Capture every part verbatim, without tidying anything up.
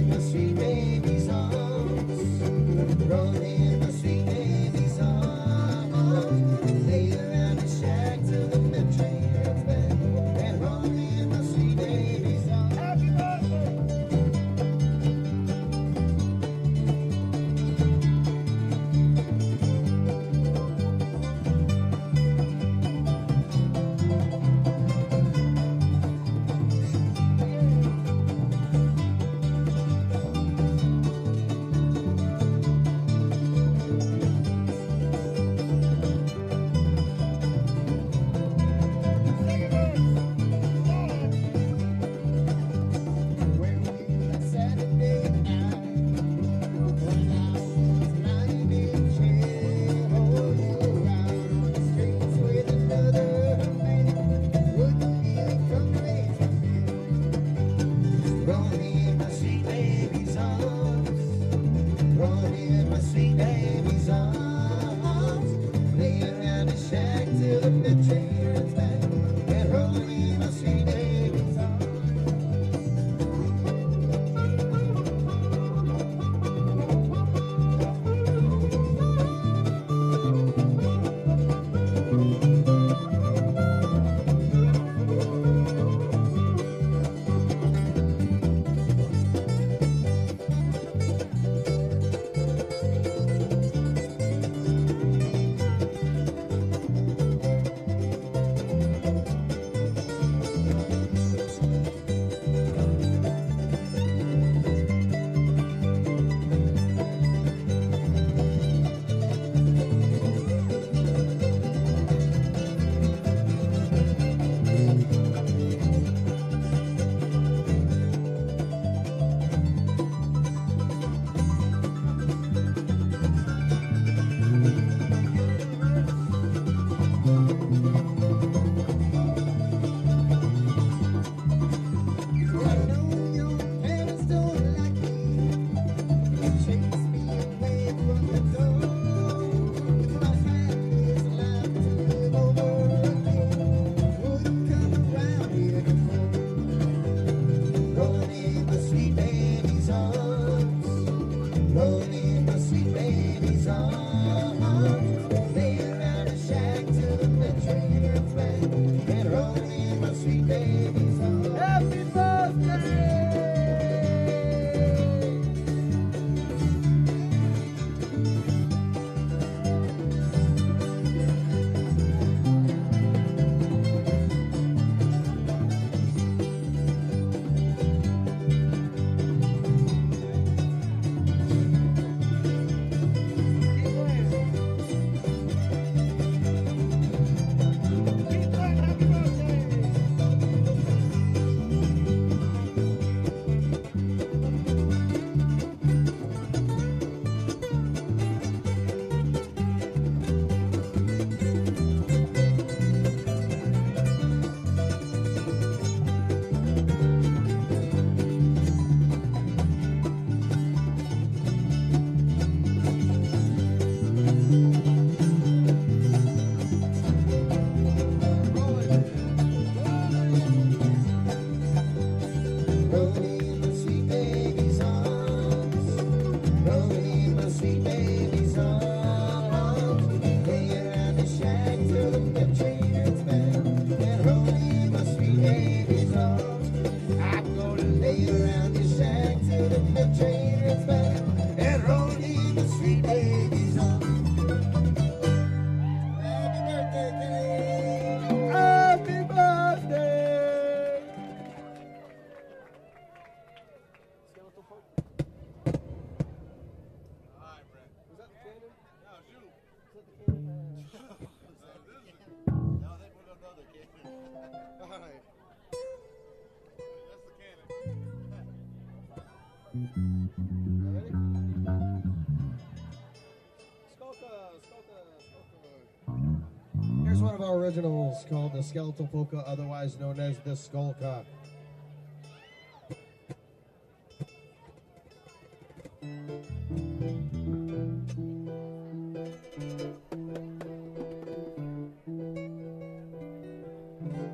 Here's one of our originals called the Skeletal Polka, otherwise known as the Skolka.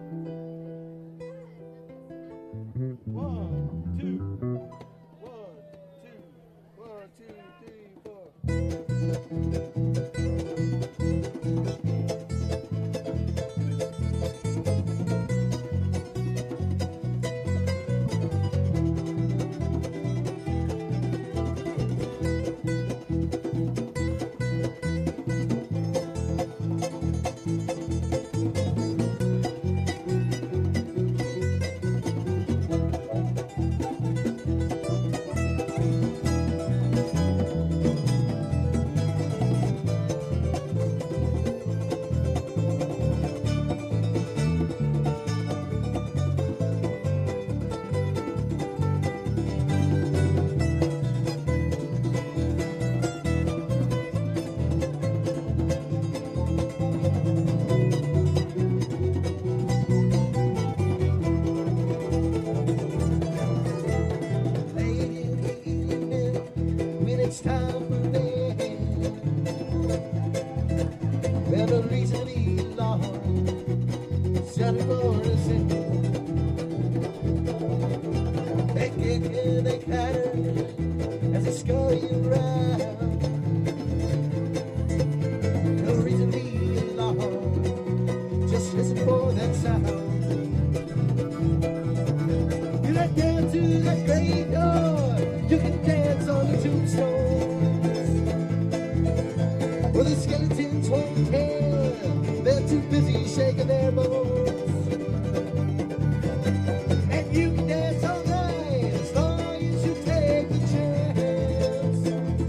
One, two, one. on the tombstones. Well, the skeletons won't care, they're too busy shaking their bones. And you can dance all night as long as you take the chance.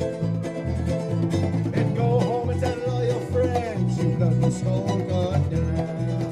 And go home and tell all your friends you've done the Skullka dance.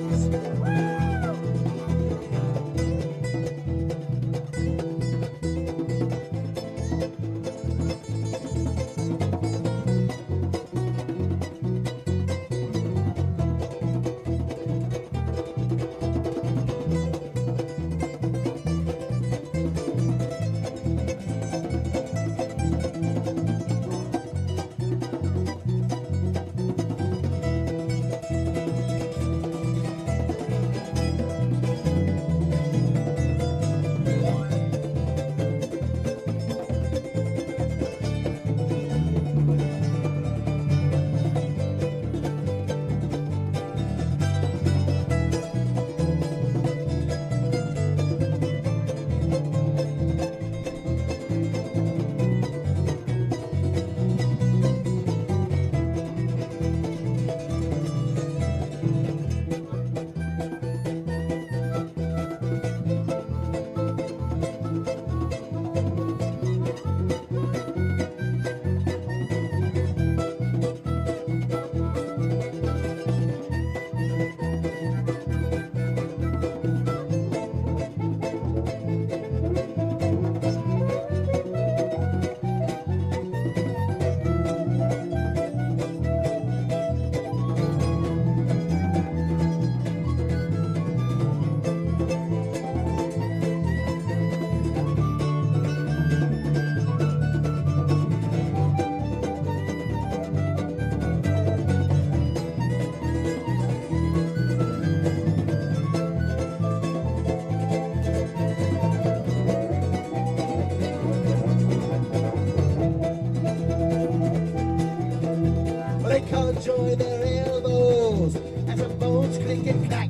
Join their elbows as the bones click and clack.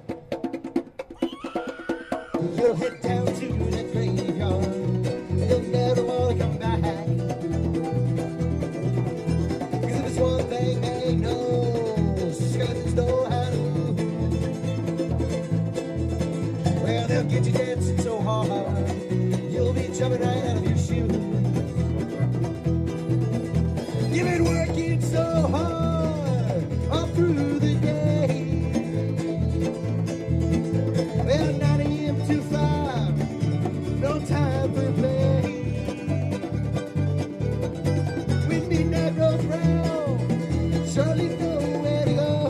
You'll head down to the graveyard and you'll never want to come back. Cause if it's one thing they know, skeletons know how to move. Well, they'll get you dancing so hard, you'll be jumping right out of your shoes. You've been working so hard all through the day. Well, nine a m to five, no time for play. When midnight rolls round, surely know where to go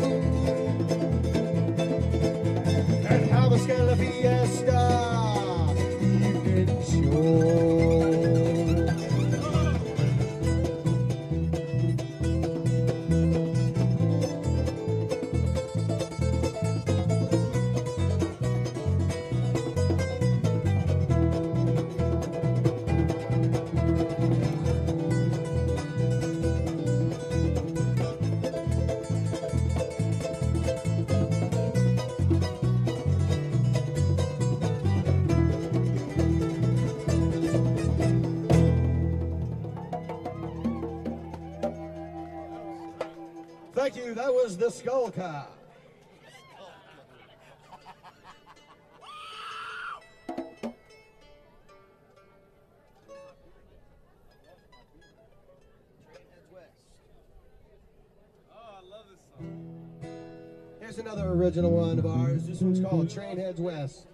and have a Skullka Fiesta evening show. Thank you. That was the Skullka. Here's another original one of ours. This one's called Train Heads West.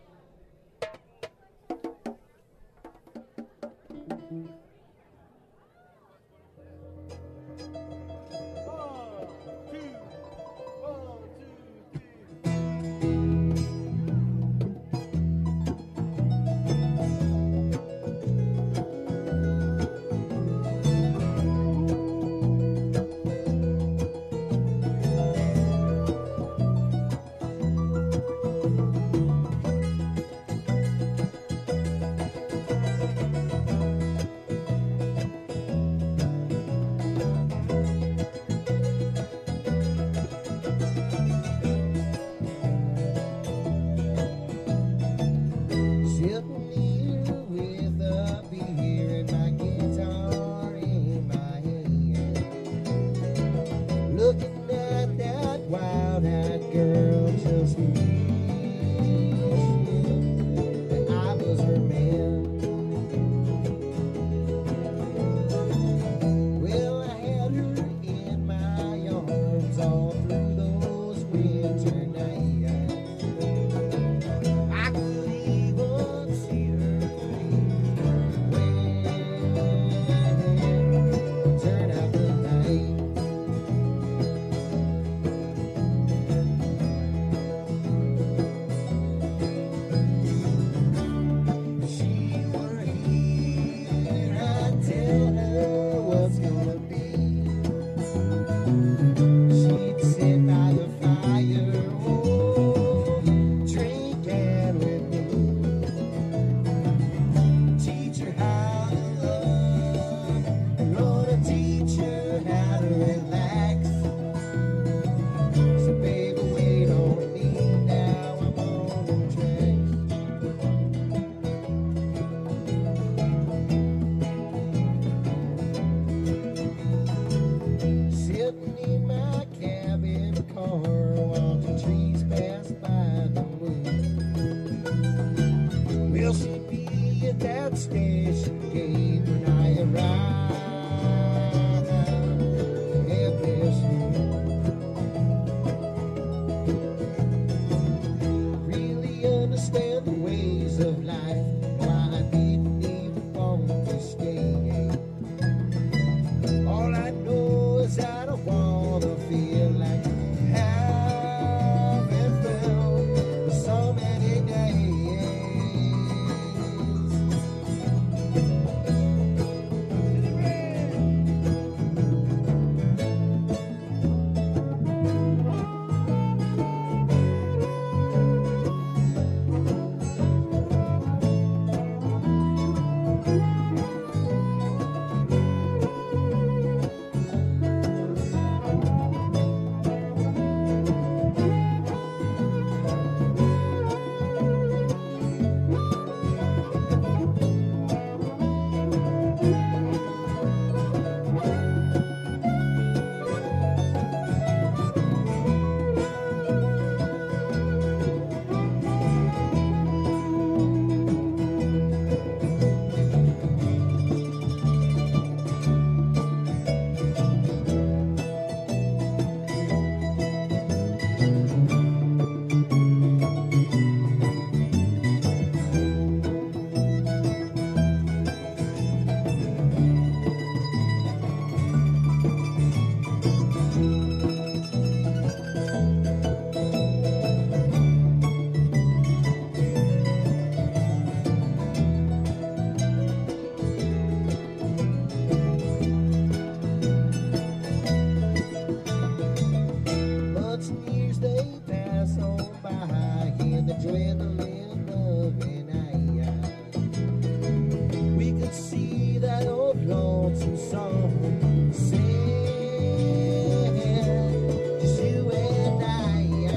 lonesome song sing, just you and I.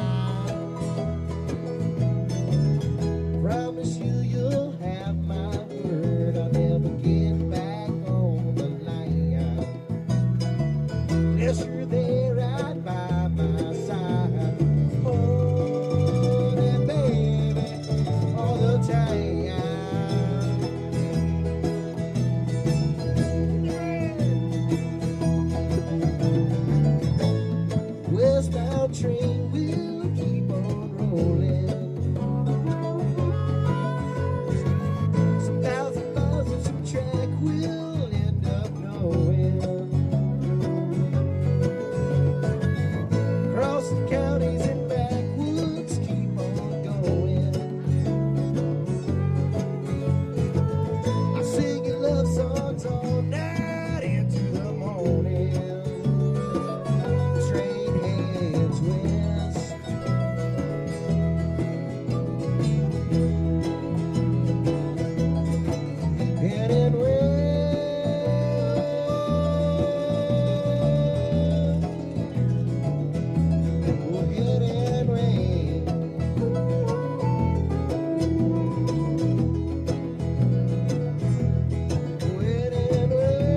Promise you you'll have my word, I'll never get back on the line unless you're there right by my side. Hold it, baby, all the time. Westbound train will keep on rolling. Some thousand miles of some track we'll end up knowing. Across the counties and backwoods, keep on going. I sing your love songs all night into the morning. Train heads west. Heading west. We're heading west. We're heading west.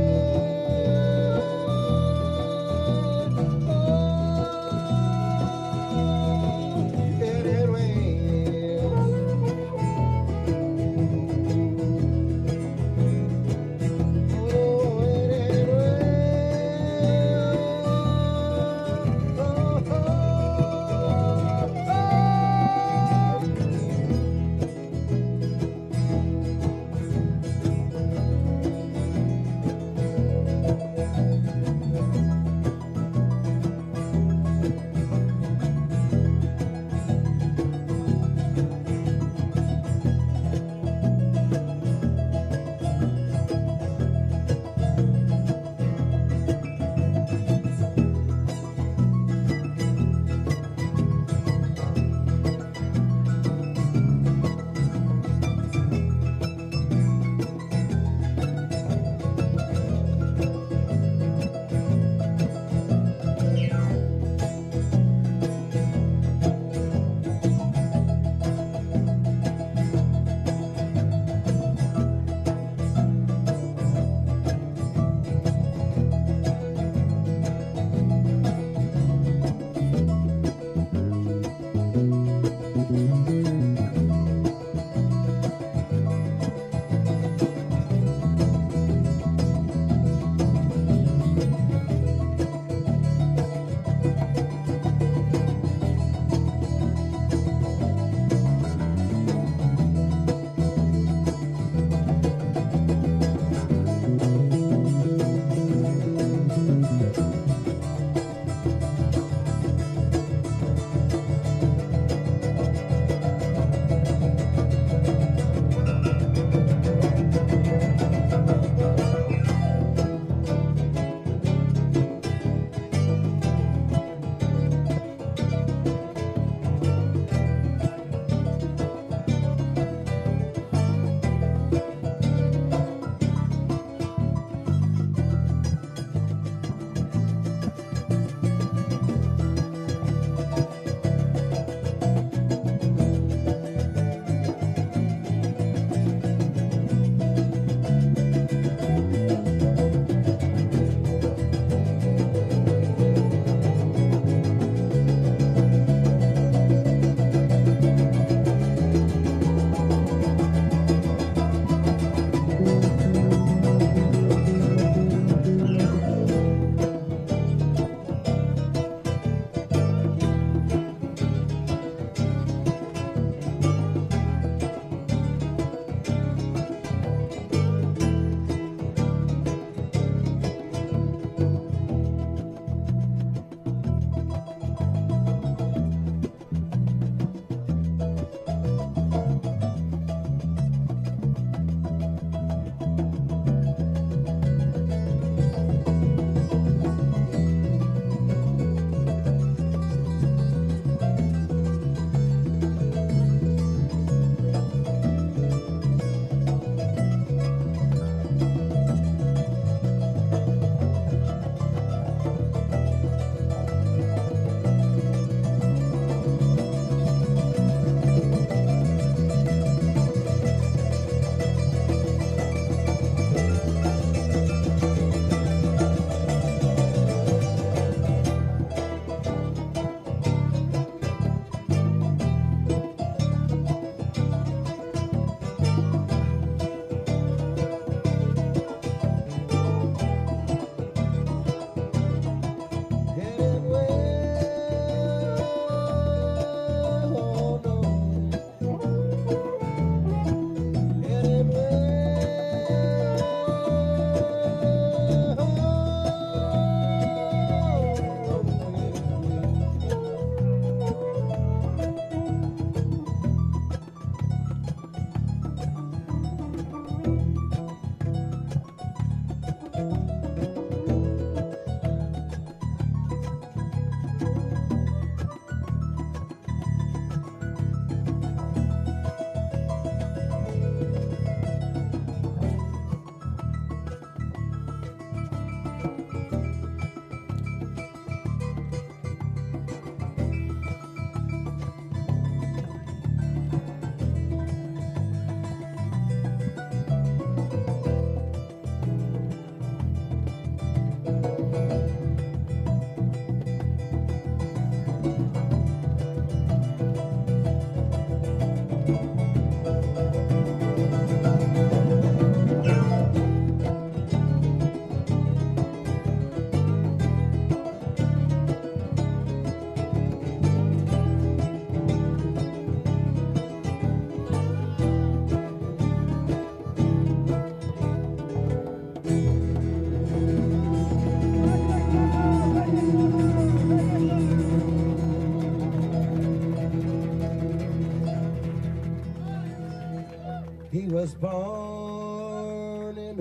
He was born in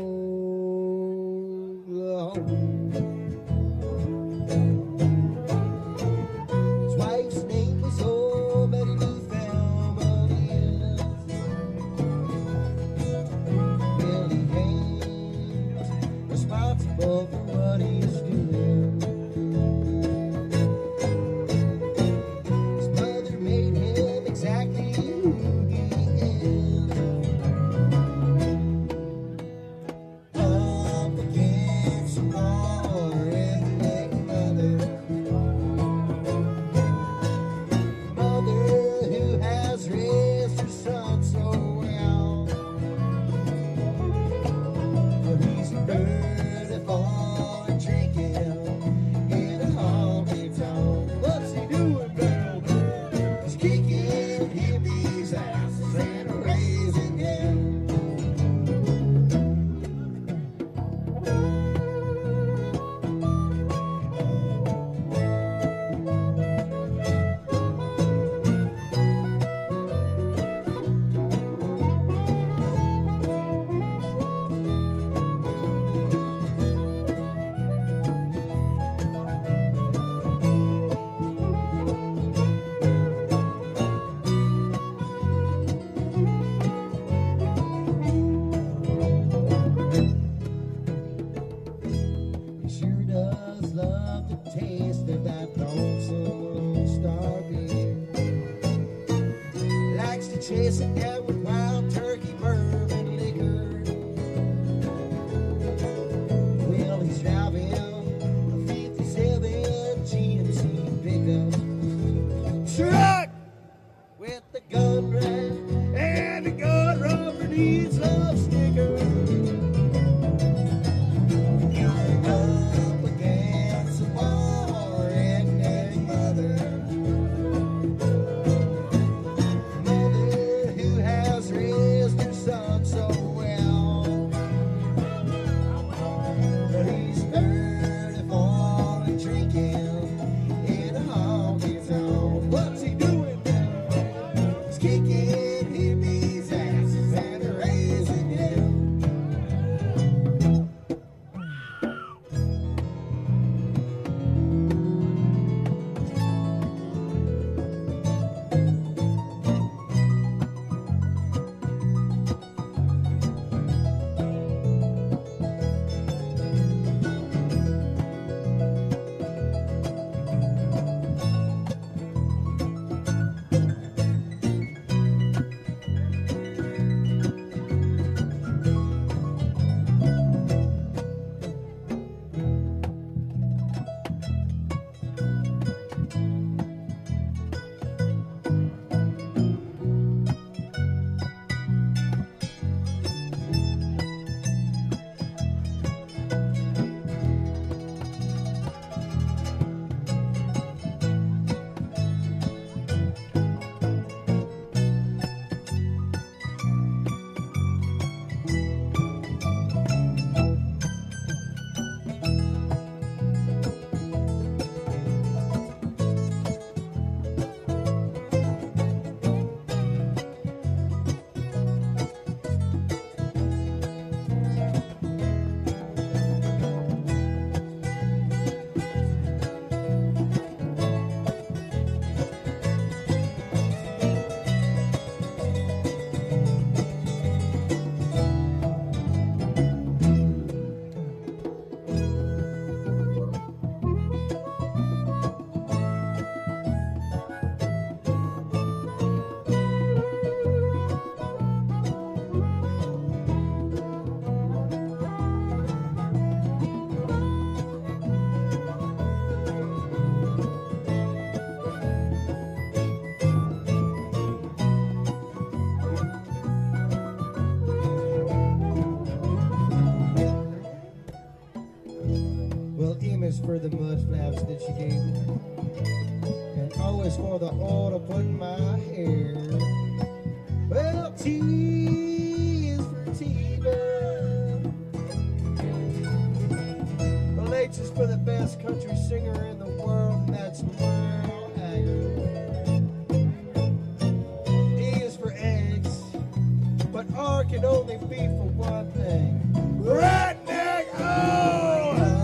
Oklahoma. His wife's name was oh, Betty Lou Thelma Diaz. Well, he ain't responsible for what he's doing. His mother made him exactly who he is. Up against the wall, redneck mother. Mother who has raised her son so well. But he's dirty for drinking in a honky tonk. What's he doing, girl? He's kicking hippies' asses and raising him. He sure does love the taste of that lonesome star beer. Likes to chase it down with wild turkey bourbon liquor. Well, he's driving a fifty-seven G M C pickup truck with the gun rack, and the gun rubber needs love sticker. Up against the wall, redneck mother. Mother who has raised her son so well. But he's Well, M is for the mud flaps that she gave me. And O is for the oil to put in my hair. Well, T is for Tiva. Well, H is for the best country singer in the world, and that's Merle Haggard. E is for eggs, but R can only be for one thing. Redneck O!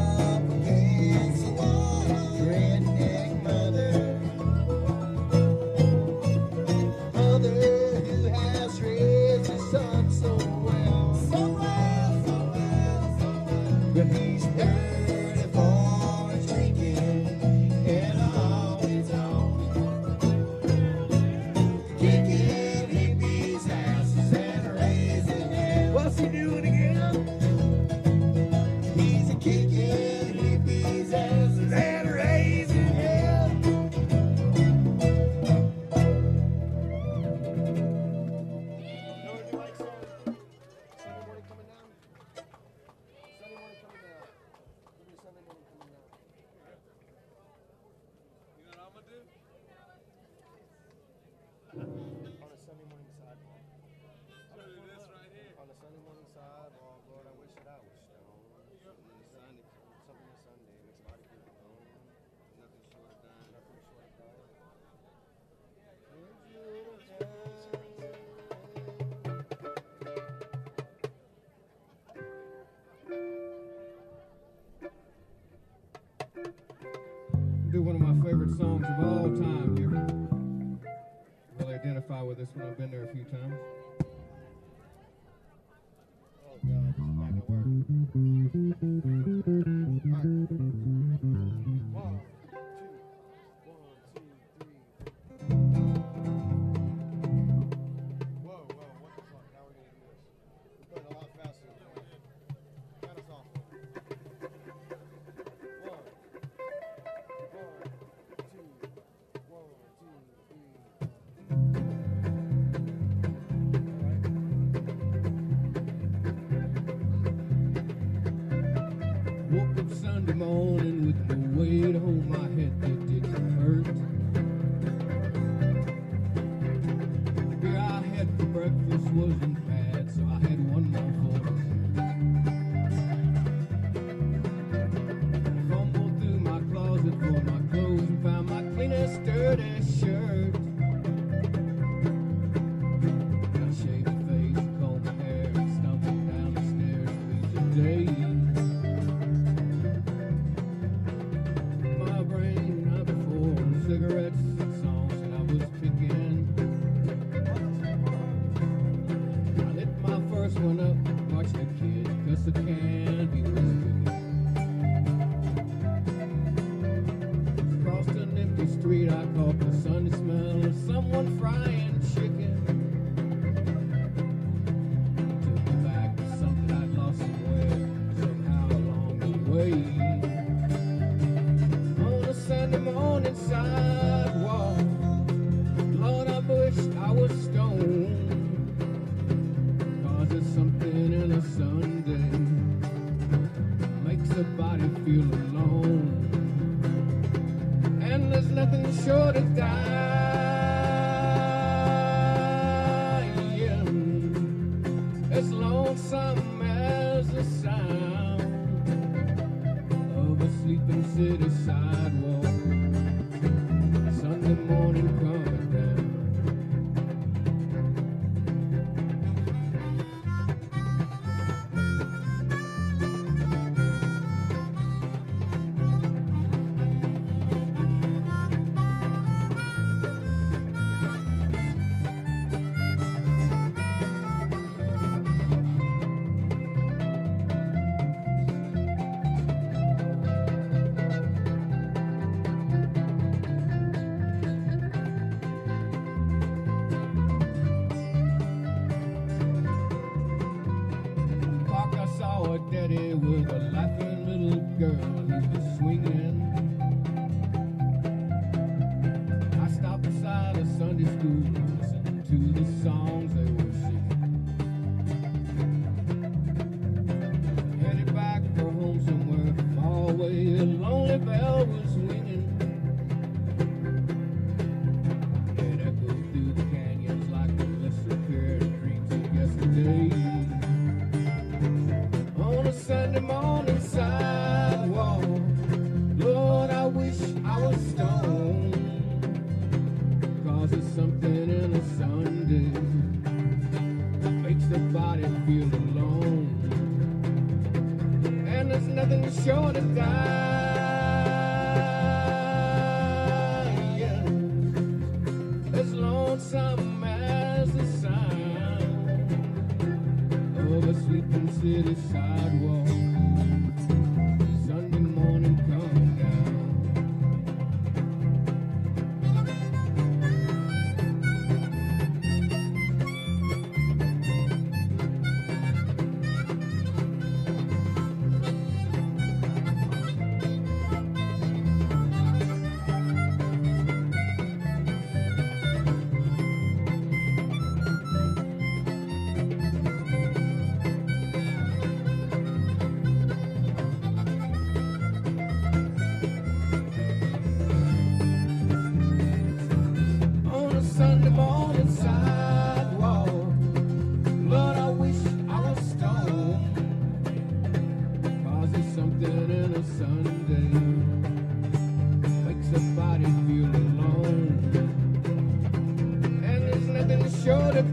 Do one of my favorite songs of all time. You really identify with this one. I've been there a few times. Oh God, this is not gonna work. All right. One, two, one, two, three. Whoa, whoa, what the fuck? How are we gonna do this? We're playing a lot faster than we did. Count us off. Woke up Sunday morning with no weight on my head that didn't hurt. Beer I had for breakfast wasn't bad, so I had one more for dessert. Fumbled through my closet for my clothes and found my cleanest, dirty shirt. I shaved my face, combed my hair, and stumbled down the stairs with the day. Cigarettes and songs that I was picking. I lit my first one up, watched the kid cuss the can he was cooking. Crossed an empty street, I caught the Sunday smell of someone frying chicken. Took me back to something I'd lost somewhere, somehow along the way. Sunday morning sidewalk, Lord, I wished I was stoned. Cause there's something in a Sunday makes a body feel alone. And there's nothing short of dying as lonesome as the sound of a sleeping city sidewalk. Sunday morning coming down. nothing short of dying. As lonesome as the sound of a sleeping city sidewalk. Sunday morning coming down. Sunday morning sidewalk, Lord, I wish I was stoned. Cause there's something in a Sunday makes a body feel alone. And there's nothing short of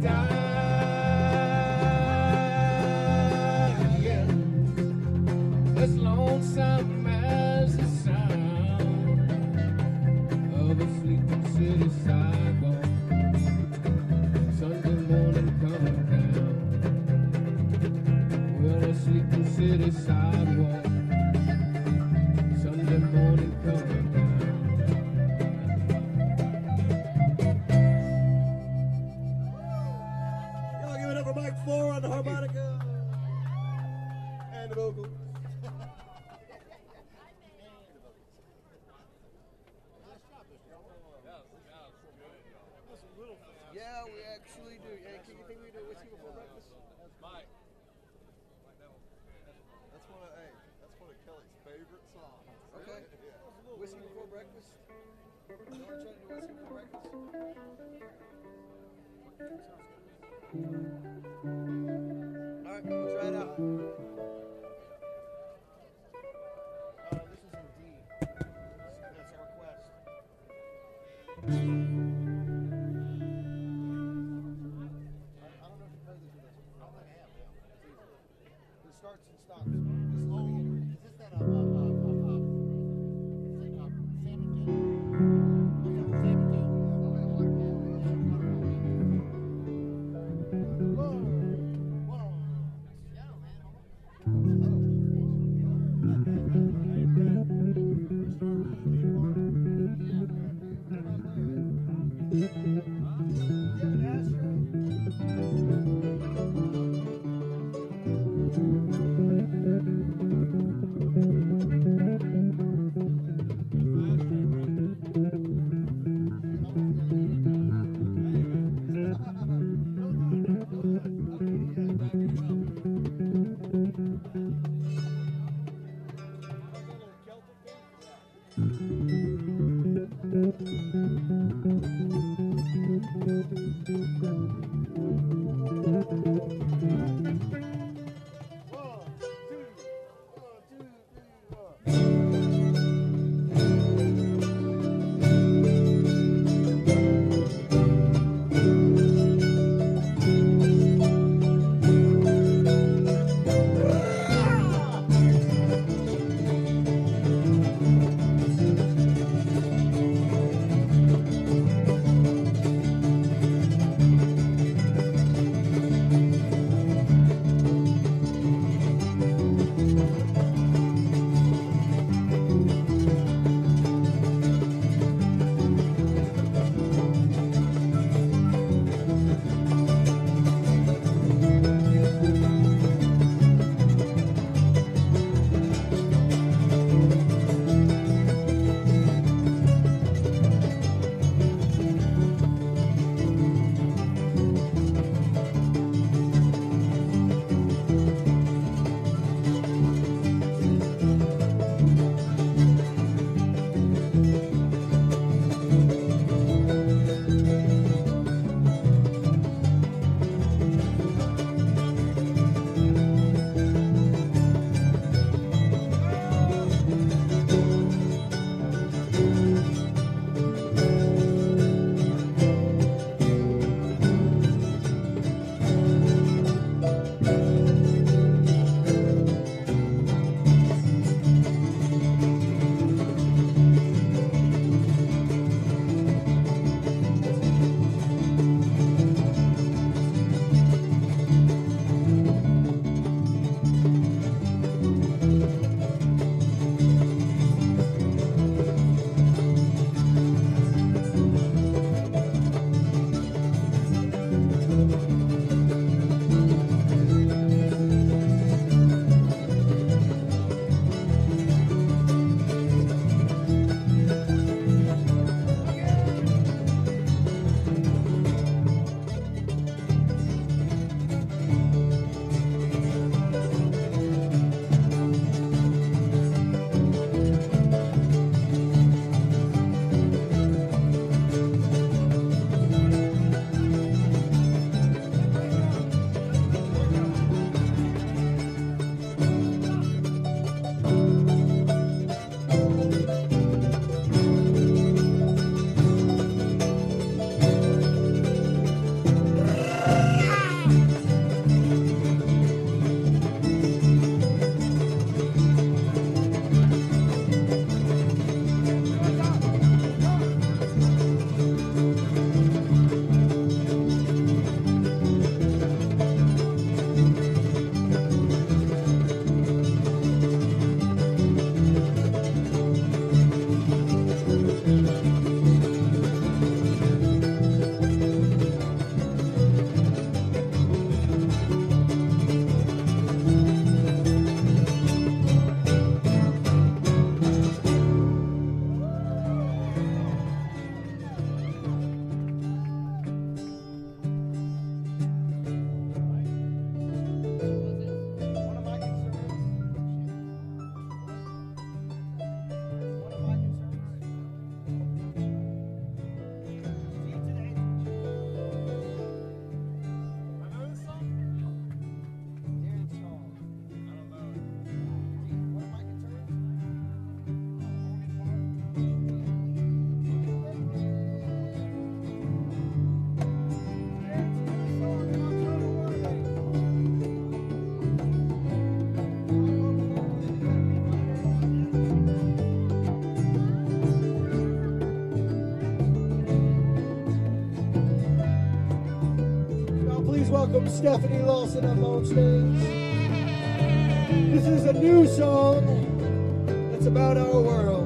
dying, as lonesome as the sound of a sleeping city sidewalk. Sunday morning coming down. Well, a sleeping city sidewalk. Sunday morning coming down. Y'all give it up for Mike Four on the harmonica and the vocals. Yeah, we actually do. Hey, can you think we do Whiskey Before Breakfast? That's Mike. That's one of hey, that's one of Kelly's favorite songs. Okay. Yeah. Whiskey Before Breakfast. You want to try to do Whiskey Before Breakfast? All right, we'll try it out. Uh, this is in D. That's a request. Starts and stops. This is this that uh, uh, uh, uh, is it, uh, Sam and Jim? Okay, Sam and Jim. Whoa, whoa. Yeah, man. welcome Stephanie Lawson up on stage. This is a new song that's about our world.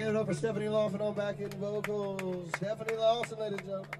give it up for Stephanie Lawson on backing vocals. Stephanie Lawson, ladies and gentlemen.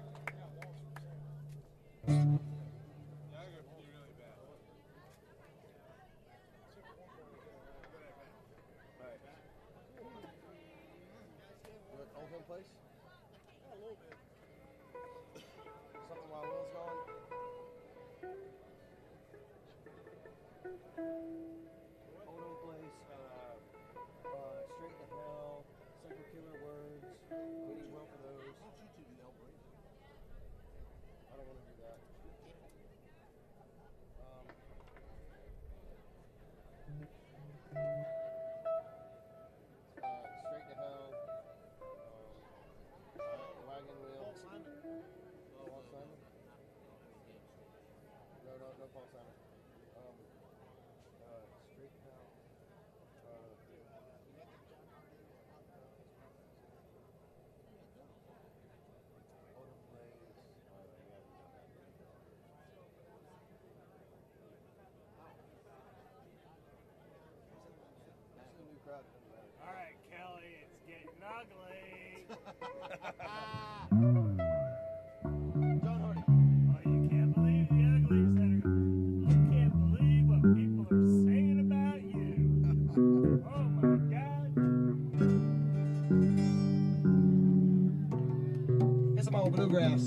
All right, Kelly, it's getting ugly. John Hardy. Oh, you can't believe the uglies that are. You can't believe what people are saying about you. Oh my God. Here's some old bluegrass.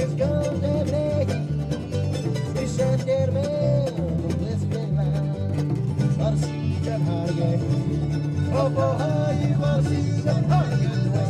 There's guns and nagging. We shot dead man from Western line. Ought to see that Hardigan. Oh, for how you ought to see that Hardigan way.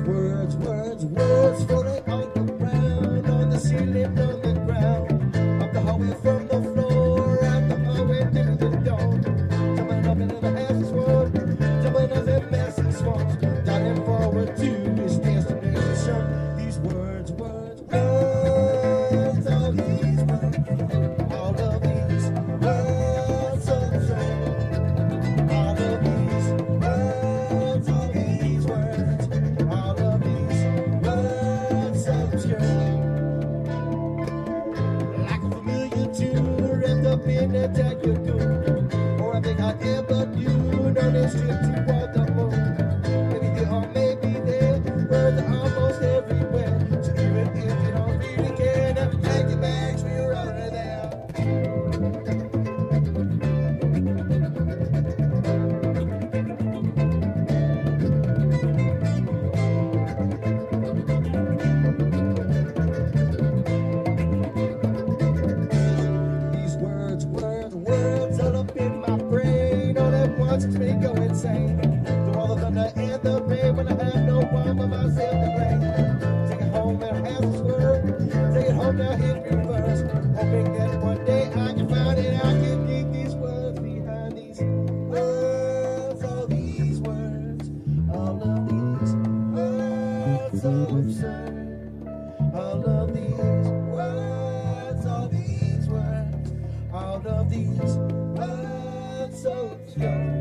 Words, words, words falling on the ground, on the ceiling, on the ground, up the hallway from the floor, out the hallway to the door. Jumping up into the houses, world, jumping up in massive swamps, diving forward to his destination. These words, words, words, all these words, all of these words of truth, all of these words, all these words, all of these words of truth. Like a familiar tune wrapped up in a tight cocoon, or I think I ever knew, on this trip toward the moon. Maybe here or maybe there, words are almost everywhere. So even if you don't really care, never pack your bags when you're out of there. These words, words, words all up in my brain, all at once makes me go insane. Through all the thunder and the rain, when I have no one but myself to blame. Take it home and have this word, take it home now in reverse, hoping that one day I can find it, I can dig these words behind these words, all these words, all of these words so absurd. All of these words, all these words, all of these words so absurd.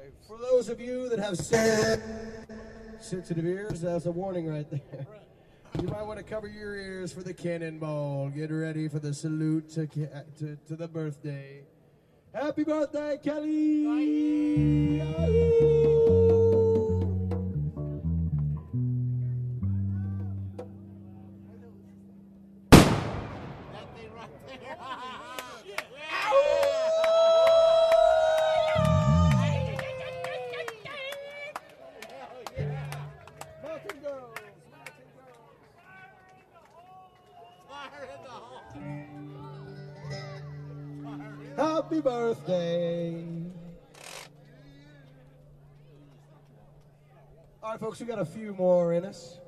For those of you that have sen- sensitive ears, that's a warning right there. You might want to cover your ears for the cannonball. Get ready for the salute to, ca- to, to the birthday. Happy birthday, Kelly! Yahoo! Mountain girls, mountain girls. Happy birthday. All right, folks, we got a few more in us.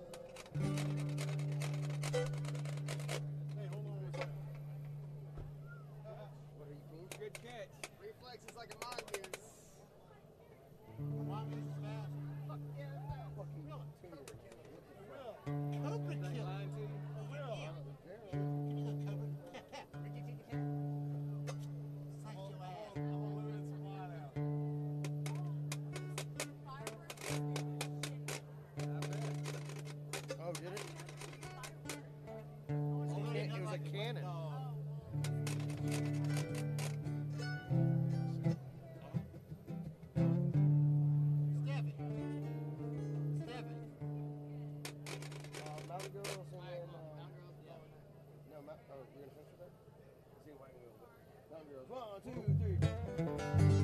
Good catch. Reflex is like a mongoose. Mongoose is fast. Fuck yeah, that's fucking Cobra killer. Cobra killer. Will. Give me the cobra. Did you take the camera? Psych your ass. I'm a limited supply now. Oh, did it? It was a cannon. Mountain girls and then, uh, no, Mount, oh, we're gonna finish with that? Let's see if I can go with it. Mountain girls, one, two, three.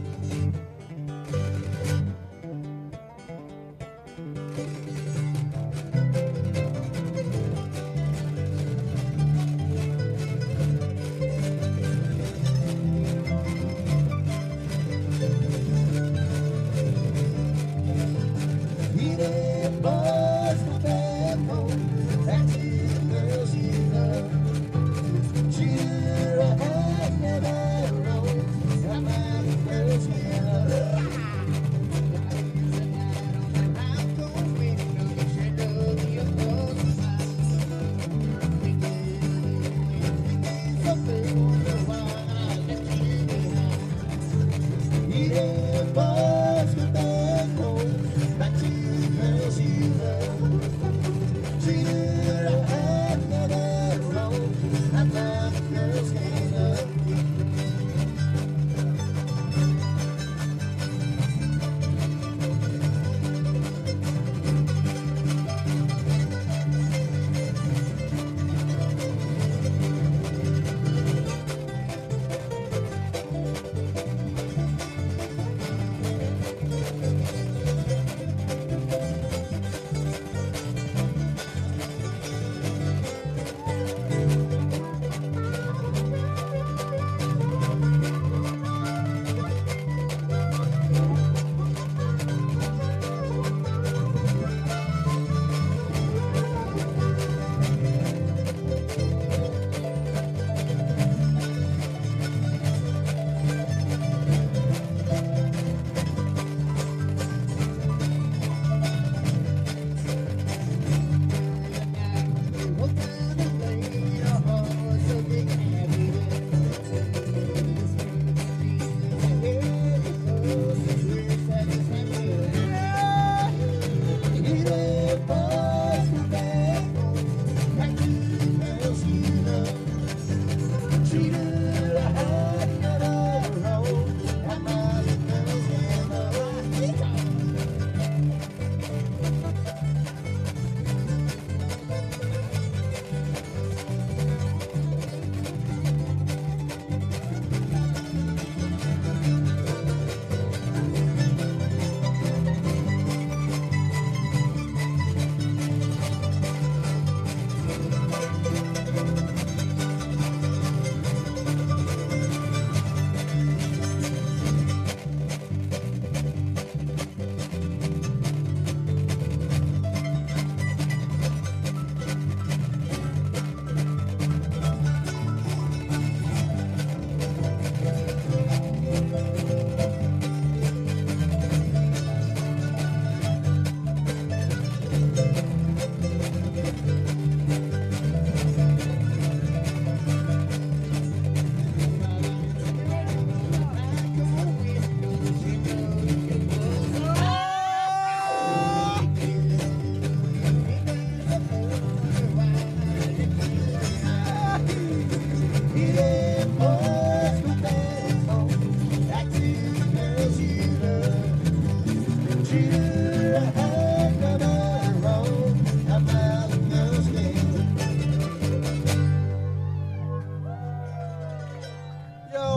He did buzz the backbone back to the girl she loved. She knew I had never known how many girls she loved. I'm going to the shadow of your clothes. Something wonder why I left you behind. He did buzz the backbone back to the girl she loved. She knew I had never known how many girls she loved.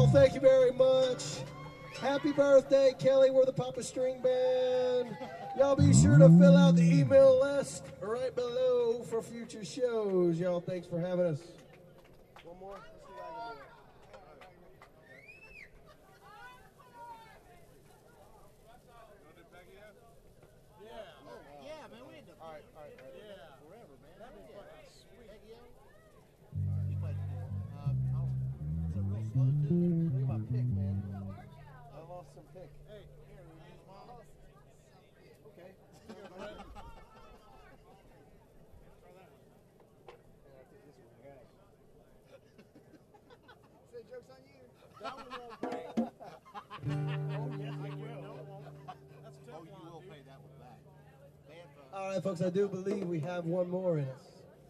thank you very much. Happy birthday, Kelly. We're the Papa String Band. Y'all be sure to fill out the email list right below for future shows. Y'all, thanks for having us. One more. Let's see what I can do. Yeah, man, we had to. All right, all right, all right. Yeah. Forever, man. That'd be fucking sweet. Heck yeah. You played it. Um, I'll, it's a real slow tune. Look at my pick, man. I lost some pick. Hey, here, we use mine. Okay. Say joke's on you. That one won't pay. Oh, yes, I will. No, it won't. That's a tough Oh, you one, will dude. pay that one back. Band fun. All right, folks, I do believe we have one more in us.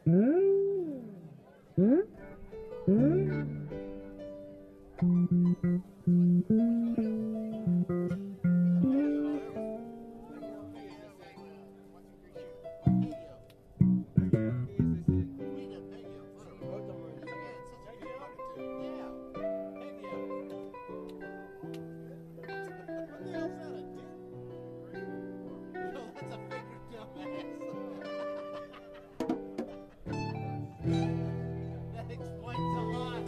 That explains a lot.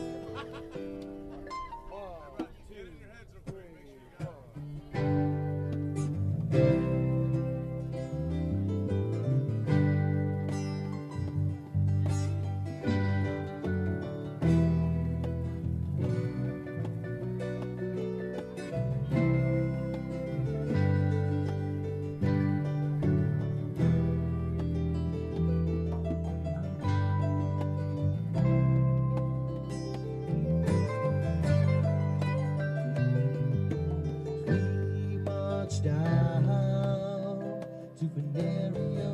We marched down to Venerio.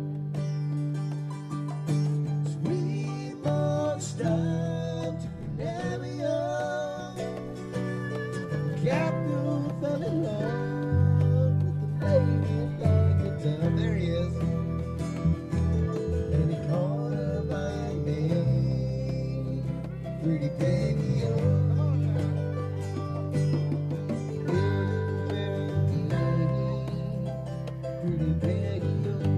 We marched down to Venerio. Captain fell in love with the lady on the town. There he is. And he called her by name, Pretty Peggy. Come on now. Pretty Peggy,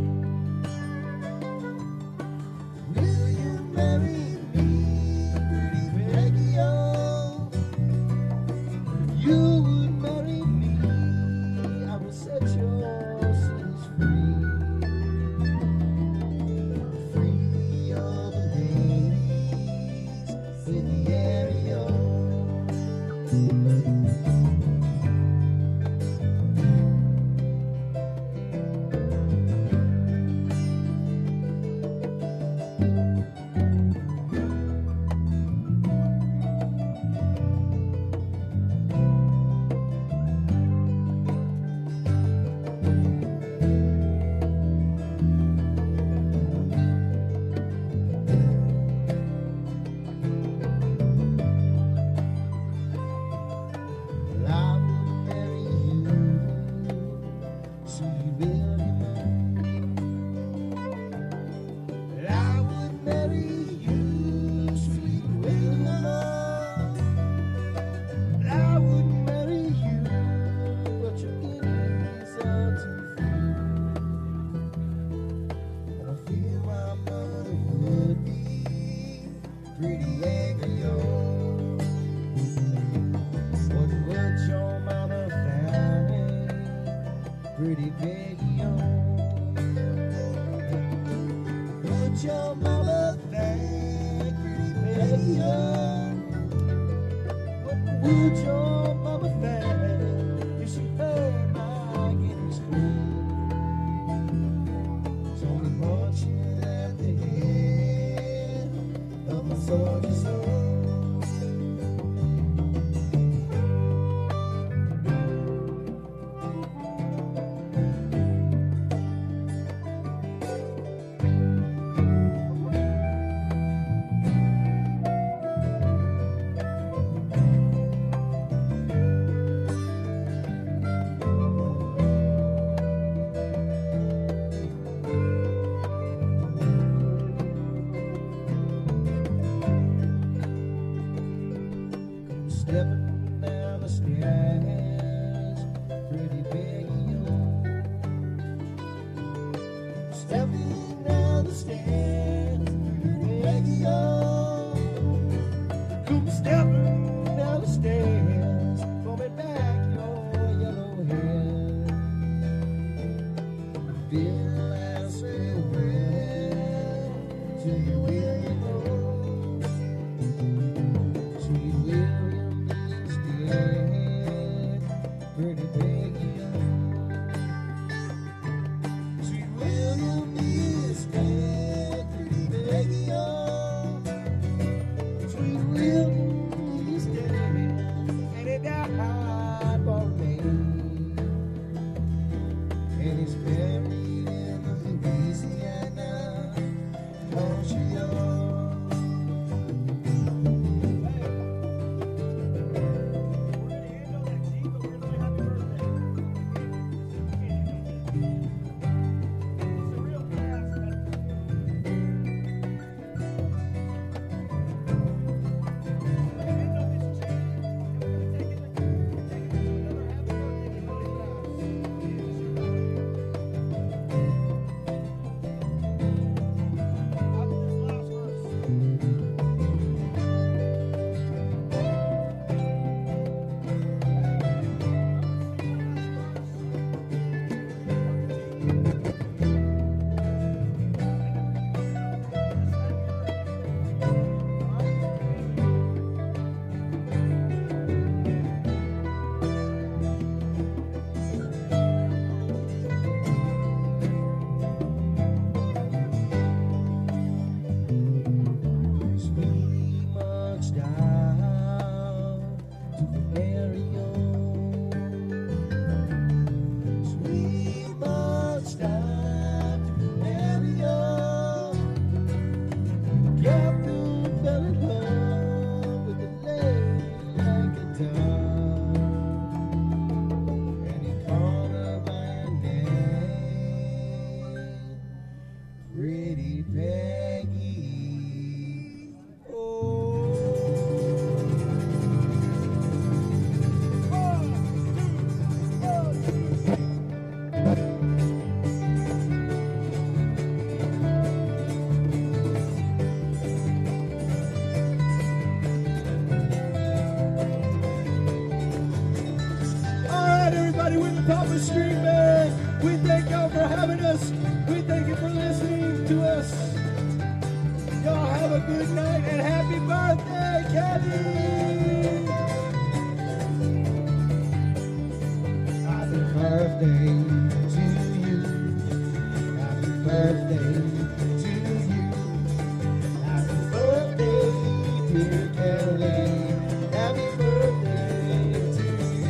will you marry me, Pretty Peggy? You would marry me, I will set your sins free, free of the ladies in the area. Well, I will marry you, sweet William. Well, I would marry you, sweet William. Well, I would marry you, but your guineas are too few. And I fear my mother would be pretty angry. Oh. What would your mama find, Pretty Peggy? Would your mama find, Pretty Peggy? What would your mama find if she heard my guineas scream? So we marching at the head of my soldier's soul. stepping down the stairs, pretty Peggy, stepping down the stairs, pretty Peggy, come stepping down the stairs, combing back your yellow hair. Bill asked me where to you will you go. Sweet William is dead, pretty Peggy. Sweet William is dead, pretty Peggy. Sweet William is dead, and he died for me. And he's buried in Louisiana, Montreal. We marched down to Valerio. We marched down to Valerio. Captain fell in love with the lady like a dove, and he called her by her name, Pretty Peggy. Alright, everybody, with the Papa Street Band, we thank y'all for having us. We thank you for listening to us. Y'all have a good night and happy birthday, Kelly! Happy birthday to you. Happy birthday to you. Happy birthday, dear Kelly. Happy birthday to you.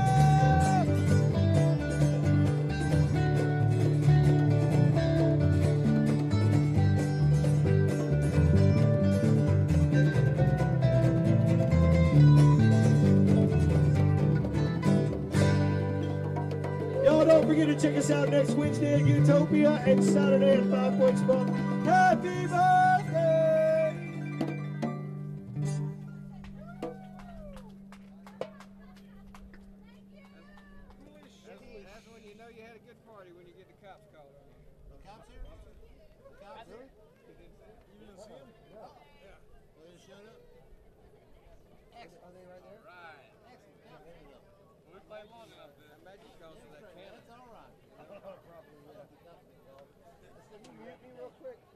Y'all don't forget to check us out next Wednesday at Utopia and Saturday at Five Points Pub. Happy birthday! That's when you know you had a good party, when you get the cops called on you. Cops here? Cops here? You didn't see them? Yeah. Well, they just showed up. Excellent. Are they right there? Right. Excellent. Yeah, there you go. We played long enough to imagine calls for that cannon. That's all right. Probably will. Let's see, you hit me real quick.